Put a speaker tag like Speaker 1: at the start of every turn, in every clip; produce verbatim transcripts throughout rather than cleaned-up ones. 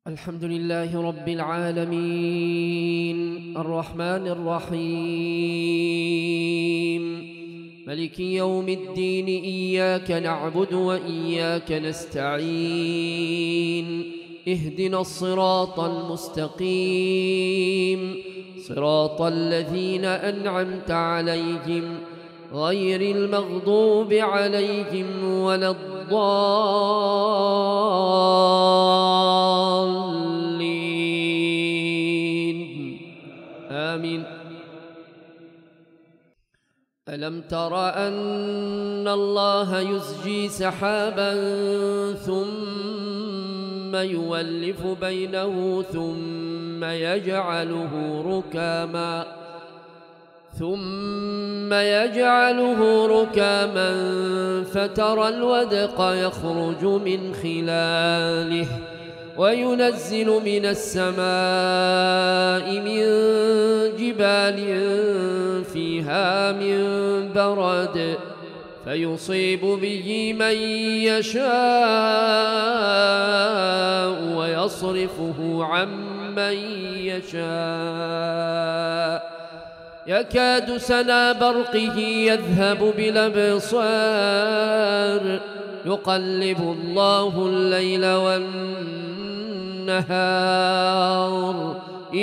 Speaker 1: الحمد لله رب العالمين الرحمن الرحيم ملك يوم الدين إياك نعبد وإياك نستعين اهدنا الصراط المستقيم صراط الذين أنعمت عليهم غير المغضوب عليهم ولا الضالين آمين. ألم تر أن الله يزجي سحابا ثم يولف بينه ثم يجعله ركاما ثم يجعله ركاما فترى الودق يخرج من خلاله وينزل من السماء من جبال فيها من برد فيصيب به من يشاء ويصرفه عن من يشاء يكاد سنا برقه يذهب بالأبصار يقلب الله الليل والنهار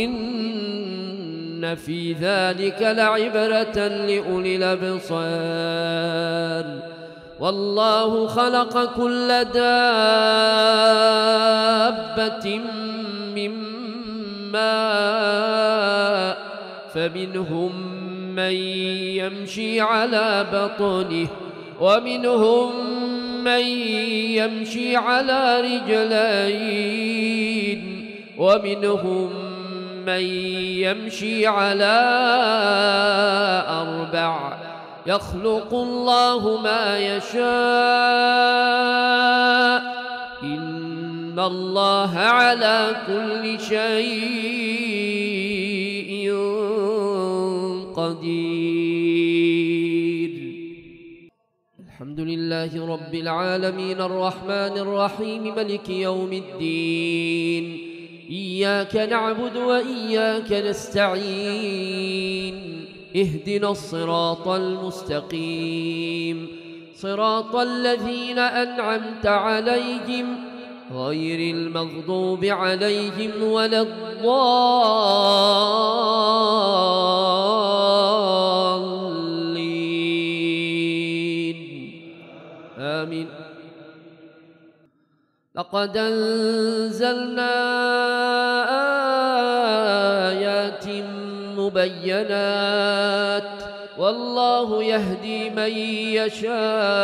Speaker 1: إن في ذلك لعبرة لأولي الأبصار والله خلق كل دابة من ماء فمنهم من يمشي على بطنه ومنهم من يمشي على رجلين ومنهم من يمشي على أربع يخلق الله ما يشاء إن الله على كل شيء قدير. الحمد لله رب العالمين الرحمن الرحيم ملك يوم الدين إياك نعبد وإياك نستعين اهدنا الصراط المستقيم صراط الذين أنعمت عليهم غير المغضوب عليهم ولا الضالين آمين. لقد أنزلنا آيات مبينات والله يهدي من يشاء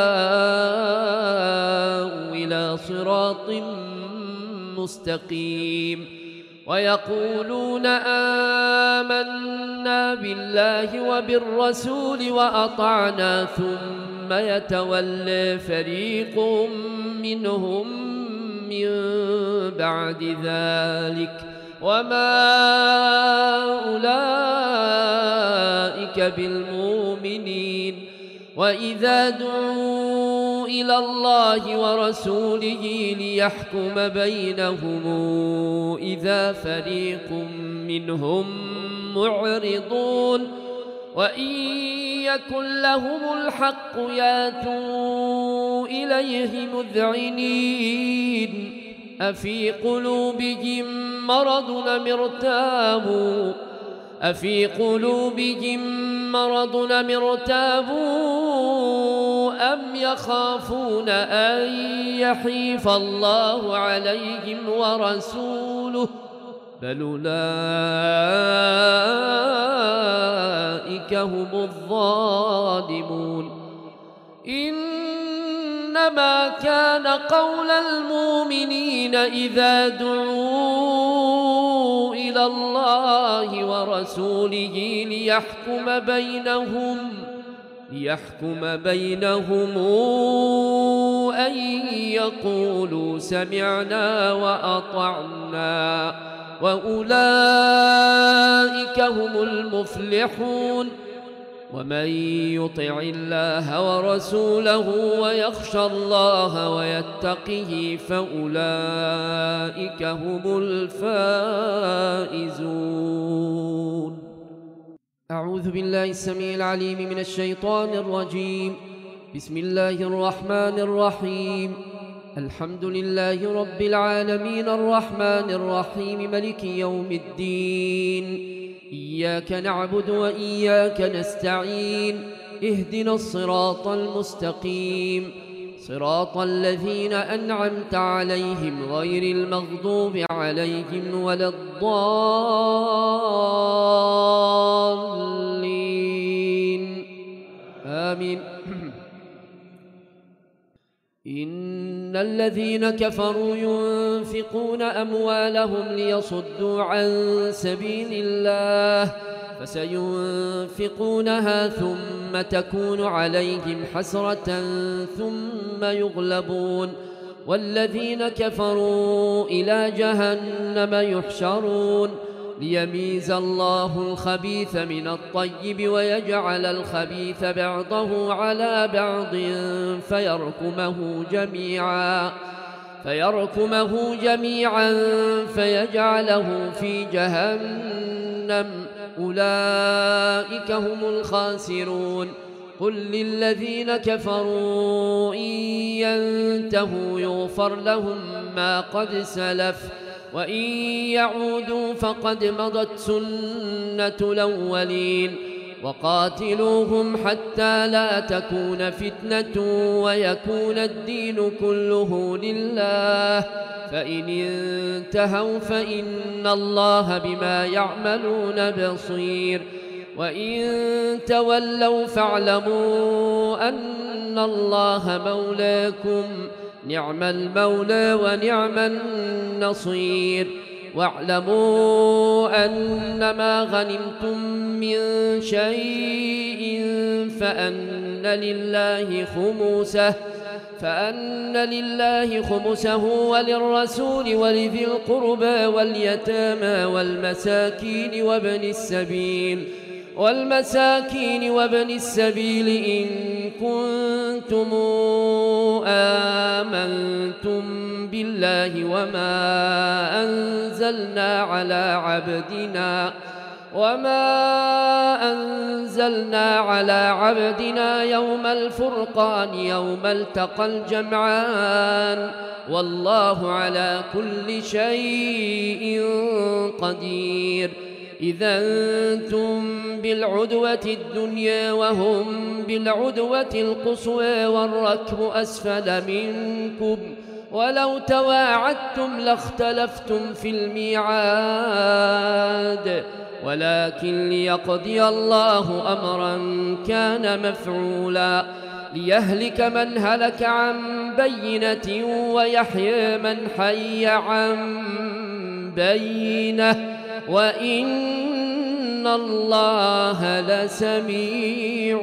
Speaker 1: إلى صراط مستقيم ويقولون آمنا بالله وبالرسول وأطعنا ثم يتولى فريق منهم من بعد ذلك وما أولئك بالمؤمنين وإذا دعوا إلى الله ورسوله ليحكم بينهم إذا فريق منهم معرضون وإن يكن لهم الحق ياتوا إليه مذعنين أفي قلوبهم مرض أم ارتابوا أفي قلوبهم مرض أم ارتابوا أم يخافون أن يحيف الله عليهم ورسوله بل أولئك هم الظالمون. إنما كان قول المؤمنين إذا دعوا إلى الله ورسوله ليحكم بينهم ليحكم بينهم أن يقولوا سمعنا وأطعنا وأولئك هم المفلحون. ومن يطع الله ورسوله ويخشى الله ويتقه فأولئك هم الفائزون. أعوذ بالله السميع العليم من الشيطان الرجيم. بسم الله الرحمن الرحيم. الحمد لله رب العالمين الرحمن الرحيم ملك يوم الدين. إياك نعبد وإياك نستعين. اهدنا الصراط المستقيم صراط الذين أنعمت عليهم غير المغضوب عليهم ولا الضالين آمين. إن الذين كفروا ينفقون أموالهم ليصدوا عن سبيل الله فسينفقونها ثم تكون عليهم حسرة ثم يغلبون والذين كفروا إلى جهنم يحشرون ليميز الله الخبيث من الطيب ويجعل الخبيث بعضه على بعض فيركمه جميعا فيركمه جميعا فيجعله في جهنم أولئك هم الخاسرون. قل للذين كفروا إن ينتهوا يغفر لهم ما قد سلف وإن يعودوا فقد مضت سنة الأولين وقاتلوهم حتى لا تكون فتنة ويكون الدين كله لله فإن انتهوا فإن الله بما يعملون بصير وإن تولوا فاعلموا أن الله مولاكم نعم المولى ونعم النصير. واعلموا أنما غنمتم من شيء فأن لله خمسه فأن لله خمسه وللرسول ولذي القربى واليتامى والمساكين وابن السبيل والمساكين وابن السبيل إن كنتم آمنتم بالله وما أنزلنا على عبدنا وما أنزلنا على عبدنا يوم الفرقان يوم التقى الجمعان والله على كل شيء قدير. إذا أنتم بالعدوة الدنيا وهم بالعدوة القصوى والركب أسفل منكم ولو تواعدتم لاختلفتم في الميعاد ولكن ليقضي الله أمرا كان مفعولا ليهلك من هلك عن بينة ويحيى من حي عن بينة وإن الله لسميع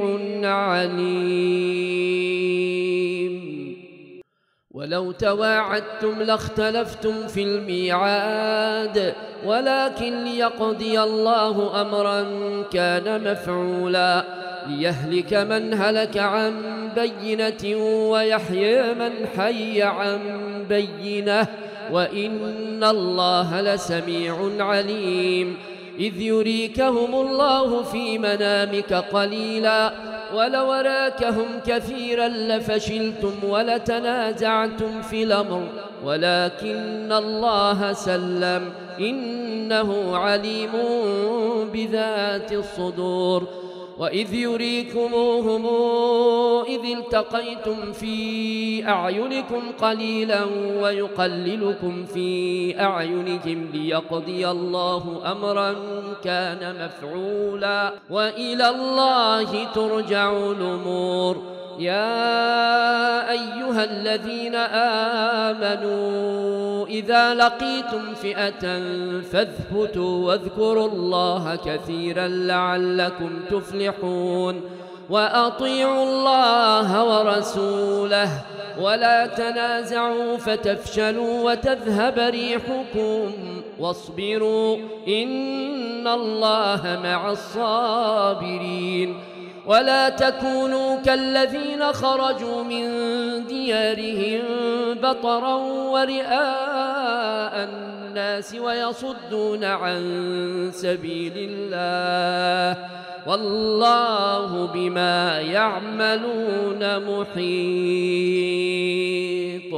Speaker 1: عليم. ولو تواعدتم لاختلفتم في الميعاد ولكن ليقضي الله أمرا كان مفعولا ليهلك من هلك عن بينة ويحيى من حي عن بينة وإن الله لسميع عليم. إذ يريكهم الله في منامك قليلا ولو أراكهم كثيرا لفشلتم ولتنازعتم في الأمر ولكن الله سلم إنه عليم بذات الصدور. وإذ يريكموهم إذ التقيتم في أعينكم قليلا ويقللكم في أعينهم ليقضي الله أمرا كان مفعولا وإلى الله ترجع الأمور. يا أيها الذين آمنوا إذا لقيتم فئة فاثبتوا واذكروا الله كثيرا لعلكم تفلحون. وأطيعوا الله ورسوله ولا تنازعوا فتفشلوا وتذهب ريحكم واصبروا إن الله مع الصابرين. ولا تكونوا كالذين خرجوا من ديارهم بطرا ورئاء الناس ويصدون عن سبيل الله والله بما يعملون محيط.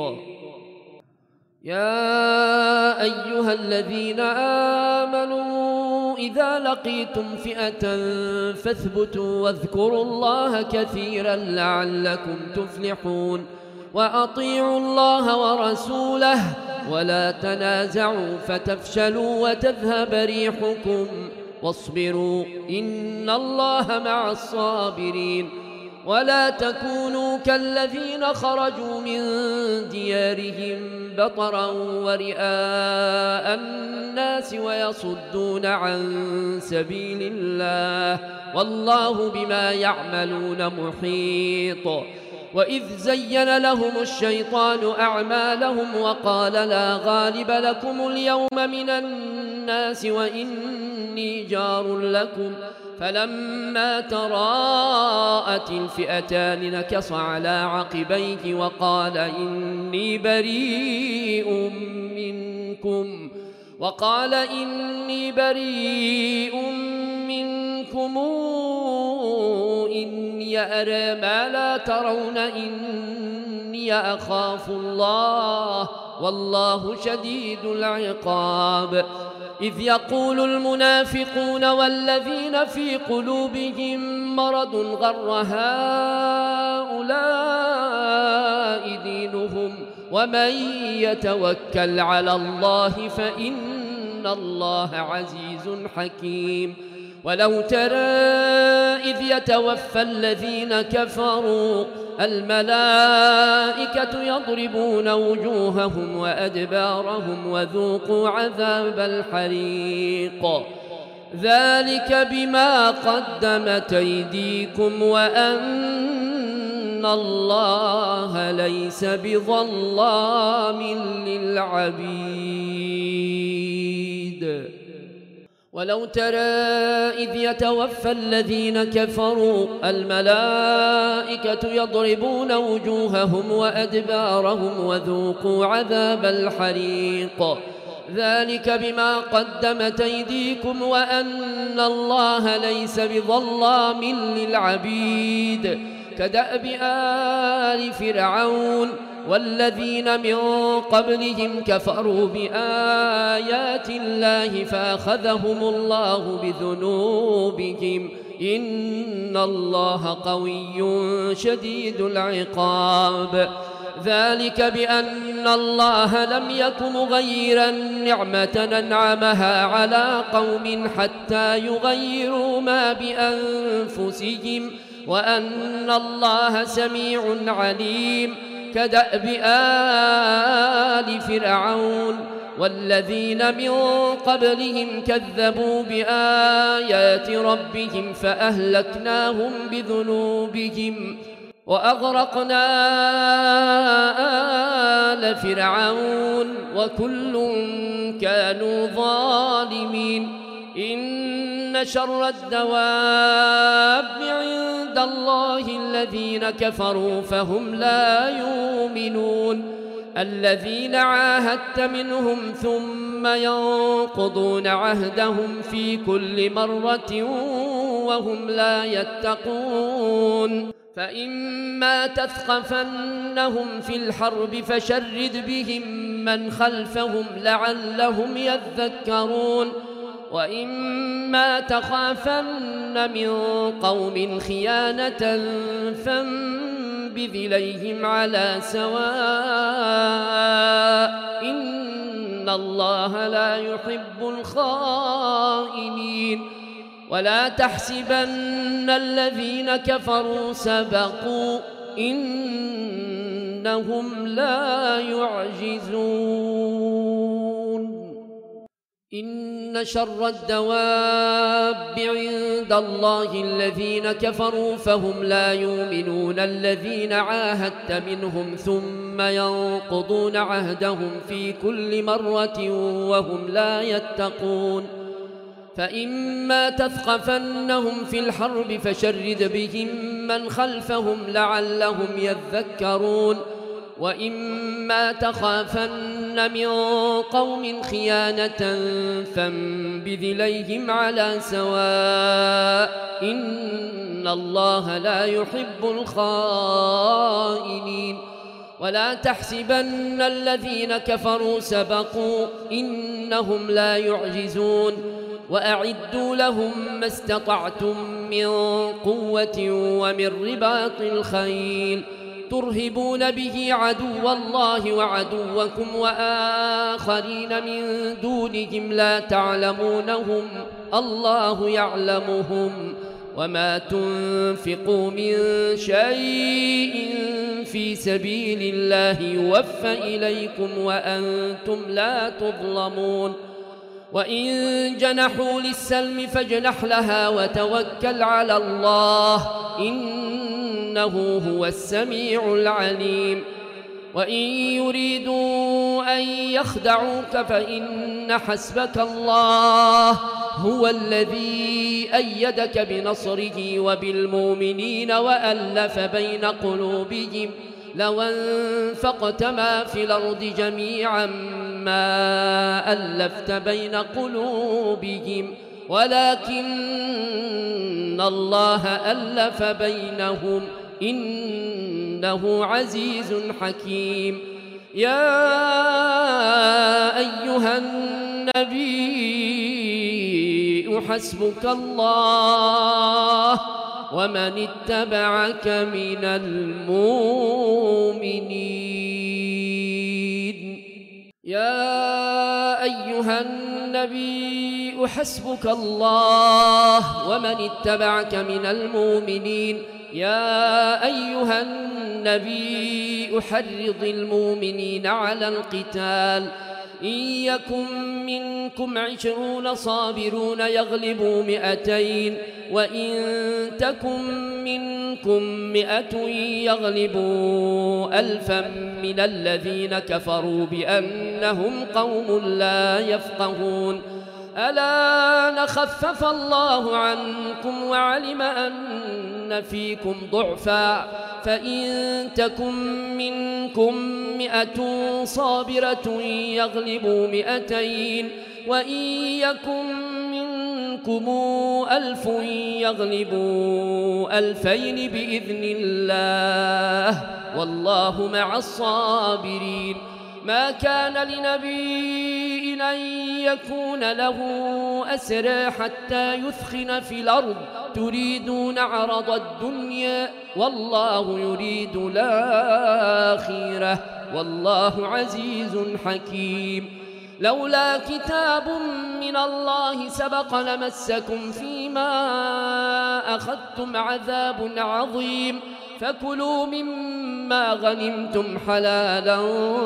Speaker 1: يا أيها الذين آمنوا إذا لقيتم فئة فاثبتوا واذكروا الله كثيرا لعلكم تفلحون وأطيعوا الله ورسوله ولا تنازعوا فتفشلوا وتذهب ريحكم واصبروا إن الله مع الصابرين. ولا تكونوا كالذين خرجوا من ديارهم بطرا ورئاء الناس ويصدون عن سبيل الله والله بما يعملون محيط. وإذ زين لهم الشيطان أعمالهم وقال لا غالب لكم اليوم من الناس وإني جار لكم فلما تراءت الفئتان نكص على عقبيه وقال إني بريء منكم وقال إني بريء منكم إني أرى ما لا ترون إني أخاف الله والله شديد العقاب. إذ يقول المنافقون والذين في قلوبهم مرض غر هؤلاء دينهم ومن يتوكل على الله فإن الله عزيز حكيم. ولو ترى إذ يتوفى الذين كفروا الملائكة يضربون وجوههم وأدبارهم وذوقوا عذاب الحريق ذلك بما قدمت أيديكم وأن الله ليس بظلام للعبيد. ولو ترى إذ يتوفى الذين كفروا الملائكة يضربون وجوههم وأدبارهم وذوقوا عذاب الحريق ذلك بما قدمت أيديكم وأن الله ليس بظلام للعبيد. كدأب آل فرعون والذين من قبلهم كفروا بآيات الله فأخذهم الله بذنوبهم إن الله قوي شديد العقاب. ذلك بأن الله لم يك مغيرا نعمة أنعمها على قوم حتى يغيروا ما بأنفسهم وأن الله سميع عليم. كدأب آل فرعون والذين من قبلهم كذبوا بآيات ربهم فأهلكناهم بذنوبهم وأغرقنا آل فرعون وكل كانوا ظالمين. إن شر الدواب عند الله الذين كفروا فهم لا يؤمنون الذين عاهدت منهم ثم ينقضون عهدهم في كل مرة وهم لا يتقون. فإما تثقفنهم في الحرب فشرد بهم من خلفهم لعلهم يذكرون. وإما تخافن من قوم خيانة فانبذ إليهم على سواء إن الله لا يحب الخائنين. ولا تحسبن الذين كفروا سبقوا إنهم لا يعجزون. إن شر الدواب عند الله الذين كفروا فهم لا يؤمنون الذين عاهدت منهم ثم ينقضون عهدهم في كل مرة وهم لا يتقون. فإما تثقفنهم في الحرب فشرد بهم من خلفهم لعلهم يذكرون وإما تخافن من قوم خيانة فانبذ إليهم على سواء إن الله لا يحب الخائنين ولا تحسبن الذين كفروا سبقوا إنهم لا يعجزون وأعدوا لهم ما استطعتم من قوة ومن رباط الخيل ترهبون به عدو الله وعدوكم وآخرين من دونهم لا تعلمونهم الله يعلمهم وما تنفقوا من شيء في سبيل الله يوفى إليكم وأنتم لا تظلمون وإن جنحوا للسلم فاجنح لها وتوكل على الله إنه هو السميع العليم وإن يريدوا أن يخدعوك فإن حسبك الله هو الذي أيدك بنصره وبالمؤمنين وألف بين قلوبهم لو انفقت ما في الأرض جميعا ما ألفت بين قلوبهم ولكن الله ألف بينهم إنه عزيز حكيم يا أيها النبي حسبك الله ومن اتبعك من المؤمنين يا أيها النبي حسبك الله ومن اتبعك من المؤمنين يا أيها النبي حرض المؤمنين على القتال إن يكن منكم عشرون صابرون يغلبوا مئتين وإن تكن منكم مئة يغلبوا ألفا من الذين كفروا بأنهم قوم لا يفقهون ألا نخفف الله عنكم وعلم أن فيكم ضعفا فإن تكن منكم مئة صابرة يغلبوا مئتين وإن يكن منكم ألف يغلبوا ألفين بإذن الله والله مع الصابرين ما كان لنبي أن يكون له أسرى حتى يثخن في الأرض تريدون عرض الدنيا والله يريد الآخرة والله عزيز حكيم لولا كتاب من الله سبق لمسكم فيما أخذتم عذاب عظيم فكلوا مما غنمتم حلالا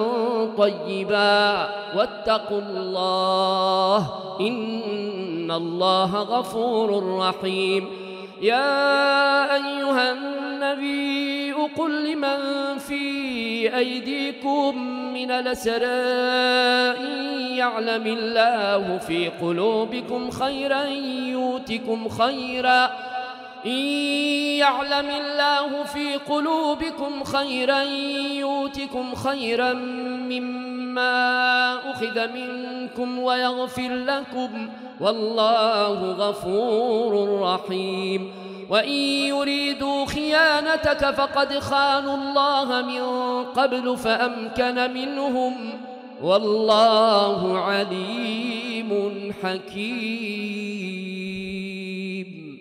Speaker 1: طيبا واتقوا الله إن الله غفور رحيم يا أيها النبي قل لمن في أيديكم من الأسرى إن يعلم الله في قلوبكم خيرا يؤتكم خيرا إن يعلم الله في قلوبكم خيرا يؤتكم خيرا مما أخذ منكم ويغفر لكم والله غفور رحيم وإن يريدوا خيانتك فقد خانوا الله من قبل فأمكن منهم والله عليم حكيم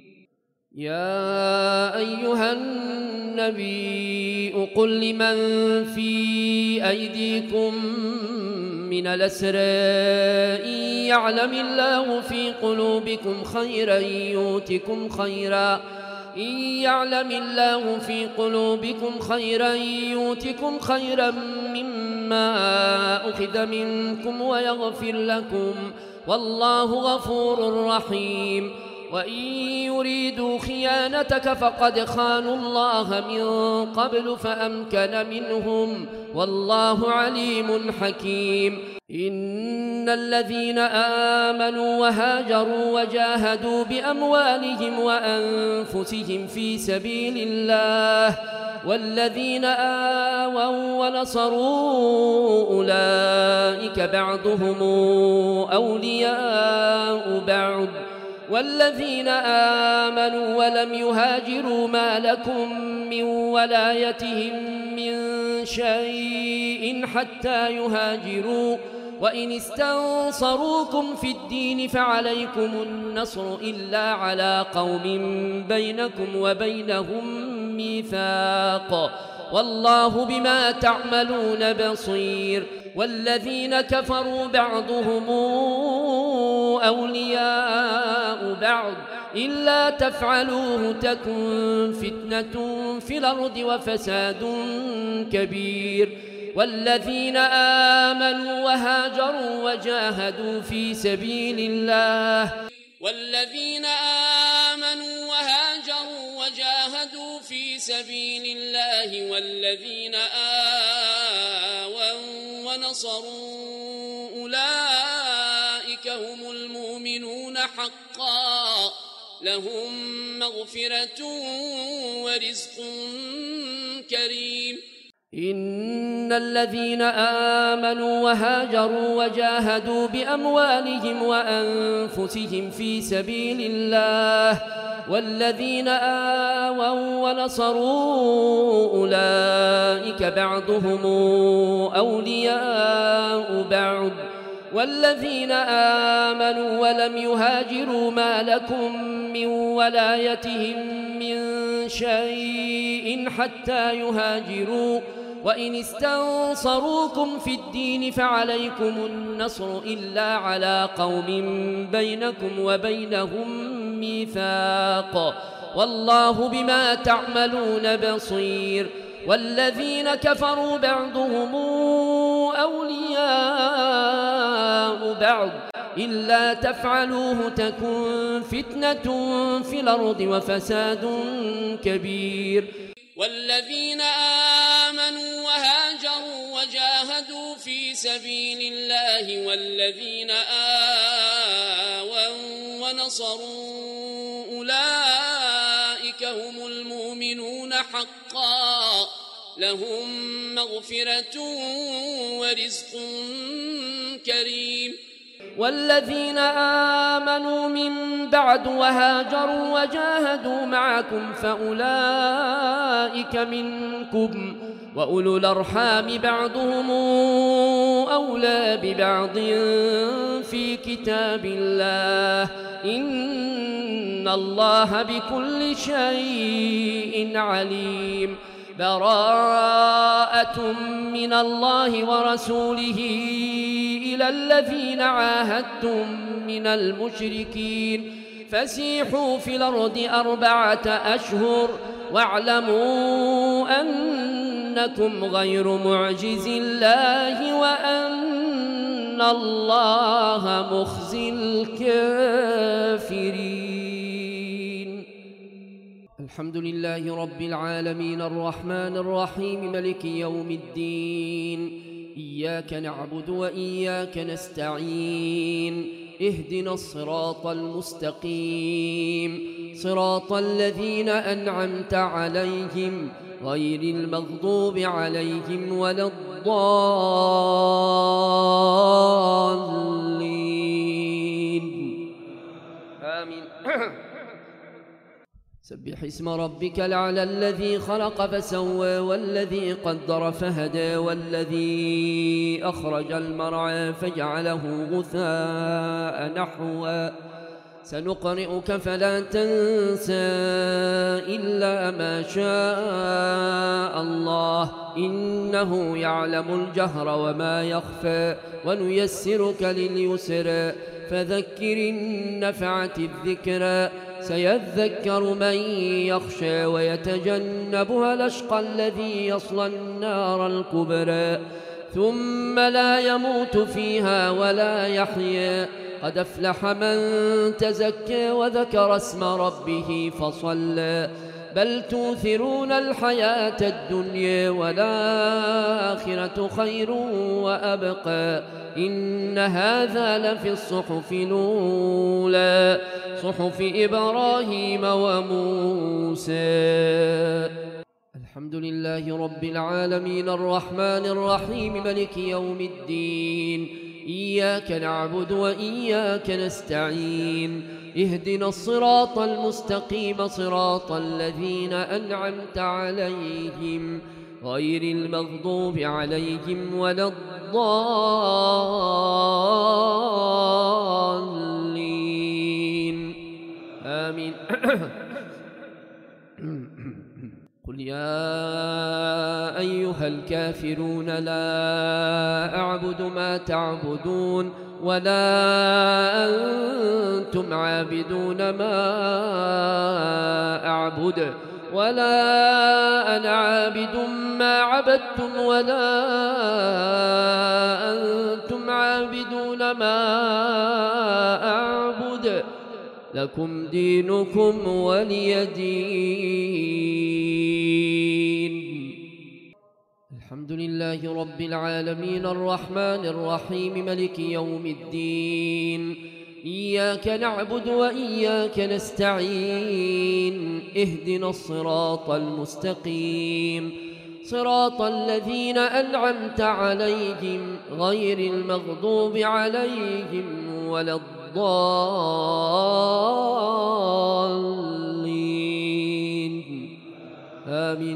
Speaker 1: يا أيها النبي قل لمن في أيديكم من الأسرى إن يعلم الله في قلوبكم خيرا يؤتكم خيرا إن يعلم الله في قلوبكم خيرا يؤتكم خيرا مما أخذ منكم ويغفر لكم والله غفور رحيم وإن يريدوا خيانتك فقد خانوا الله من قبل فأمكن منهم والله عليم حكيم إن الذين آمنوا وهاجروا وجاهدوا بأموالهم وأنفسهم في سبيل الله والذين آووا ونصروا أولئك بعضهم أولياء بعض والذين آمنوا ولم يهاجروا ما لكم من ولايتهم من شيء حتى يهاجروا وإن استنصروكم في الدين فعليكم النصر إلا على قوم بينكم وبينهم ميثاق والله بما تعملون بصير والذين كفروا بعضهم أولياء بعض إلا تفعلوه تكن فتنة في الأرض وفساد كبير والذين آمنوا وهاجروا وجاهدوا في سبيل الله والذين آمنوا وهاجروا وجاهدوا في سبيل الله والذين آووا ونصروا أولئك هم المؤمنون حقا لهم مغفرة ورزق كريم إن الذين آمنوا وهاجروا وجاهدوا بأموالهم وأنفسهم في سبيل الله والذين آووا ونصروا أولئك بعضهم أولياء بعض والذين آمنوا ولم يهاجروا ما لكم من ولايتهم من شيء حتى يهاجروا وإن استنصروكم في الدين فعليكم النصر إلا على قوم بينكم وبينهم ميثاق والله بما تعملون بصير والذين كفروا بعضهم أولياء بعض إلا تفعلوه تكن فتنة في الأرض وفساد كبير والذين آمنوا وهاجروا وجاهدوا في سبيل الله والذين آووا ونصروا أولئك هم المؤمنون حقا لهم مغفرة ورزق كريم والذين آمنوا من بعد وهاجروا وجاهدوا معكم فأولئك منكم وأولو الأرحام بعضهم أولى ببعض في كتاب الله إن الله بكل شيء عليم براءة من الله ورسوله إلى الذين عاهدتم من المشركين فسيحوا في الأرض أربعة أشهر واعلموا أنكم غير معجز الله وأن الله مخزي الكافرين. الحمد لله رب العالمين الرحمن الرحيم ملك يوم الدين إياك نعبد وإياك نستعين اهدنا الصراط المستقيم صراط الذين أنعمت عليهم غير المغضوب عليهم ولا الضالين آمين. سبح اسم ربك الأعلى الذي خلق فسوى والذي قدر فهدى والذي أخرج المرعى فجعله غثاء نحوا سنقرئك فلا تنسى إلا ما شاء الله إنه يعلم الجهر وما يخفى ونيسرك لليسر فذكر إن نفعت الذكرى سيذكر من يخشى ويتجنبها الأشقى الذي يصلى النار الكبرى ثم لا يموت فيها ولا يحيا قد أفلح من تزكى وذكر اسم ربه فصلى بل توثرون الحياة الدنيا والآخرة خير وأبقى إن هذا لفي الصحف الأولى صحف إبراهيم وموسى. الحمد لله رب العالمين الرحمن الرحيم ملك يوم الدين إياك نعبد وإياك نستعين اهدنا الصراط المستقيم صراط الذين أنعمت عليهم غير المغضوب عليهم ولا الضالين آمين. قل يا أيها الكافرون لا أعبد ما تعبدون ولا أنتم عابدون ما أعبد ولا أنا عابد ما عبدتم ولا أنتم عابدون ما أعبد لكم دينكم ولي دين. الحمد لله رب العالمين الرحمن الرحيم ملك يوم الدين إياك نعبد وإياك نستعين اهدنا الصراط المستقيم صراط الذين أنعمت عليهم غير المغضوب عليهم ولا الضالين آمين.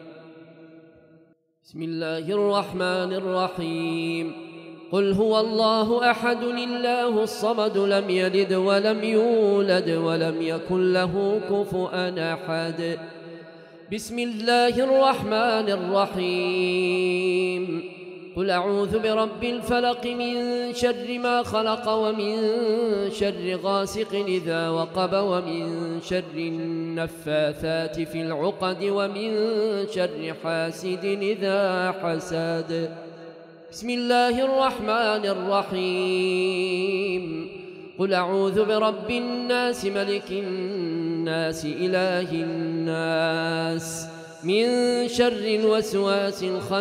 Speaker 1: بسم الله الرحمن الرحيم قل هو الله أحد الله الصمد لم يلد ولم يولد ولم يكن له كفؤا أحد. بسم الله الرحمن الرحيم قل أعوذ برب الفلق من شر ما خلق ومن شر غاسق إذا وقب ومن شر النفاثات في العقد ومن شر حاسد إذا حسد. بسم الله الرحمن الرحيم قل أعوذ برب الناس ملك الناس إله الناس من شر الوسواس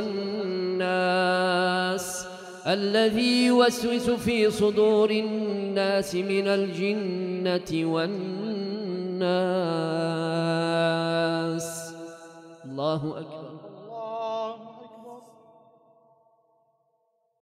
Speaker 1: الخناس الذي يوسوس في صدور الناس من الجنة والناس. الله أكبر.